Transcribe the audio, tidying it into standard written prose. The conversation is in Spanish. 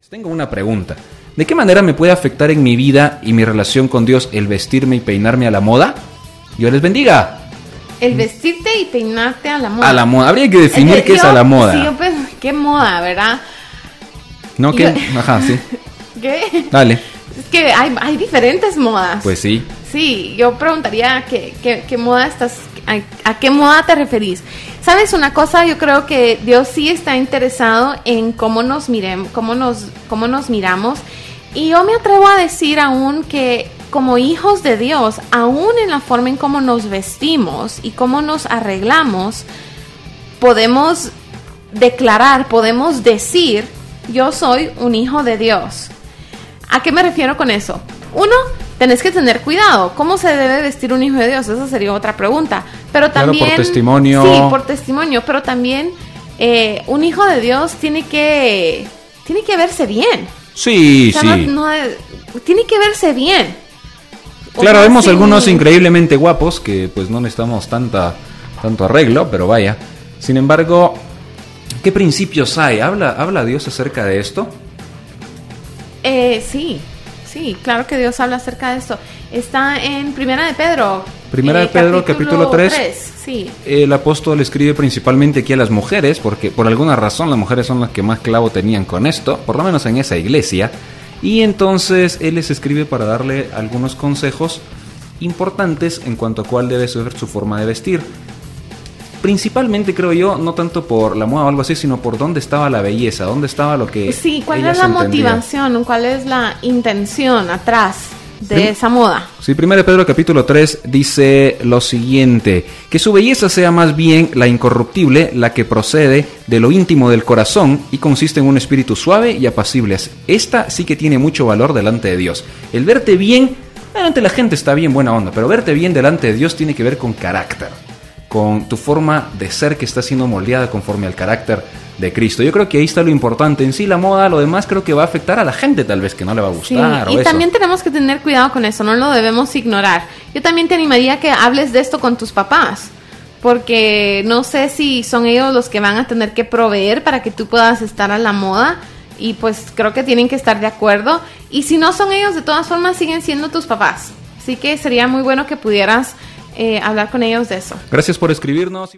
Tengo una pregunta. ¿De qué manera me puede afectar en mi vida y mi relación con Dios el vestirme y peinarme a la moda? Dios les bendiga. El vestirte y peinarte a la moda. A la moda. Habría que definir qué es a la moda. Sí, pues, qué moda, ¿verdad? No, ¿qué? Ajá, sí. ¿Qué? Dale. Es que hay diferentes modas. Pues sí. Sí, yo preguntaría qué moda estás, a qué moda te referís. ¿Sabes una cosa? Yo creo que Dios sí está interesado en cómo nos miremos, cómo nos miramos. Y yo me atrevo a decir aún que como hijos de Dios, aún en la forma en cómo nos vestimos y cómo nos arreglamos, podemos declarar, podemos decir, yo soy un hijo de Dios. ¿A qué me refiero con eso? Uno, tenés que tener cuidado. ¿Cómo se debe vestir un hijo de Dios? Esa sería otra pregunta. Pero también, claro, por testimonio. Sí, por testimonio. Pero también un hijo de Dios tiene que verse bien. Sí, o sea, sí. Tiene que verse bien. Claro, vemos sí, algunos increíblemente guapos que pues no necesitamos tanto arreglo, pero vaya. Sin embargo, ¿qué principios hay? ¿Habla Dios acerca de esto? Sí, claro que Dios habla acerca de esto. Está en Primera de Pedro. Primera de Pedro, capítulo 3. Sí. El apóstol escribe principalmente aquí a las mujeres, porque por alguna razón las mujeres son las que más clavo tenían con esto, por lo menos en esa iglesia. Y entonces él les escribe para darle algunos consejos importantes en cuanto a cuál debe ser su forma de vestir. Principalmente, creo yo, no tanto por la moda o algo así, sino por dónde estaba la belleza, dónde estaba lo que sí, cuál ella es la entendía. motivación, cuál es la intención atrás de esa moda. Sí, 1 Pedro capítulo 3 dice lo siguiente: que su belleza sea más bien la incorruptible, la que procede de lo íntimo del corazón y consiste en un espíritu suave y apacible. Esta sí que tiene mucho valor delante de Dios. El verte bien, delante de la gente está bien, buena onda, pero verte bien delante de Dios tiene que ver con carácter, con tu forma de ser que está siendo moldeada conforme al carácter de Cristo. Yo creo que ahí está lo importante. En sí, la moda, lo demás creo que va a afectar a la gente, tal vez que no le va a gustar. Sí, y eso. También tenemos que tener cuidado con eso, no lo debemos ignorar. Yo también te animaría a que hables de esto con tus papás, porque no sé si son ellos los que van a tener que proveer para que tú puedas estar a la moda, y pues creo que tienen que estar de acuerdo. Y si no son ellos, de todas formas siguen siendo tus papás. Así que sería muy bueno que pudieras hablar con ellos de eso. Gracias por escribirnos.